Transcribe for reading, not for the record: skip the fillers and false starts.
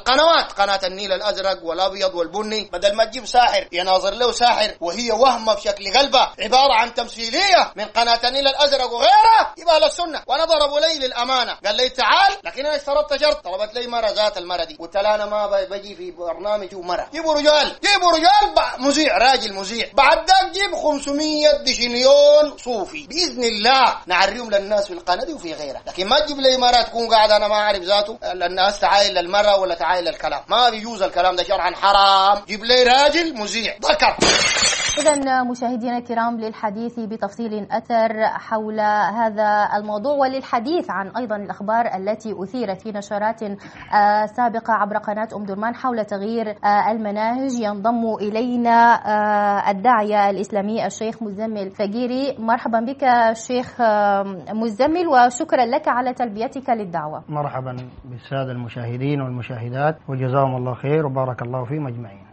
القنوات، قناة النيل الأزرق والأبيض والبني، بدل ما تجيب ساحر يناظر له ساحر وهي وهمة في شكل غلبة عبارة عن تمثيلية من قناة النيل الأزرق وغيرها، يبقى أهل السنة. وأنا ضربوا لي للأمانة، قال لي تعال، لكن أنا اشترطت شرط، طلبت لي مرة ذات المرة دي، قلت لها أنا ما بجي في برنامج ومرة، جيبوا رجال مذيع، راجل مذيع، بعد ذاك جيب 500 ديشنيون صوفي بإذن الله نعريهم للناس في القناة دي وفي غيرها. لكن ما تجيب لي مرة تكون قاعدة أنا ما أعرف ذاته الناس تعايل للمرة ولا تعايل للكلام، ما بيجوز الكلام ده شرعا حرام. جيب لي راجل مذيع ذكر. إذن مشاهدينا الكرام، للحديث بتفصيل أكثر حول هذا الموضوع وللحديث عن أيضا الأخبار التي أثيرت في نشرات سابقة عبر قناة أم درمان حول تغيير المناهج، ينضم إلينا الداعية الإسلامي الشيخ مزمل فقيري. مرحبا بك شيخ مزمل، وشكرا لك على تلبيتك للدعوة. مرحبا بالسادة المشاهدين والمشاهدات، وجزاهم الله خير وبارك الله فيهم أجمعين.